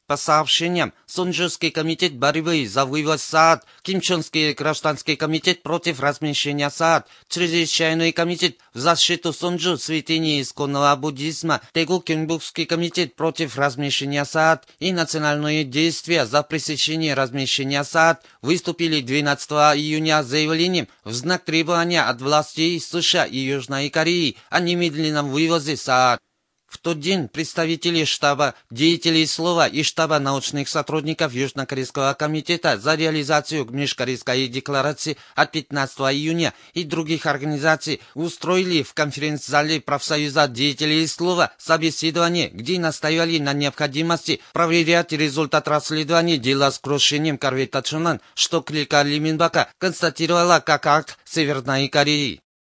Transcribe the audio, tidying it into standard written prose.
По сообщениям, Сонджурский комитет борьбы за вывоз СААД, Кимчонский гражданский комитет против размещения СААД, Чрезвычайный комитет в защиту Сонджу святыни исконного буддизма, Тэгу-Кёнбукский комитет против размещения СААД и национальные действия за пресечение размещения СААД выступили 12 июня с заявлением в знак требования от властей США и Южной Кореи о немедленном вывозе СААД. В тот день представители штаба деятелей слова и штаба научных сотрудников Южнокорейского комитета за реализацию Межкорейской декларации от 15 июня и других организаций устроили в конференц-зале профсоюза деятелей слова собеседование, где настояли на необходимости проверять результат расследования дела с крушением корвета Чонан, что клика Ли Минбака констатировала как акт Северной Кореи.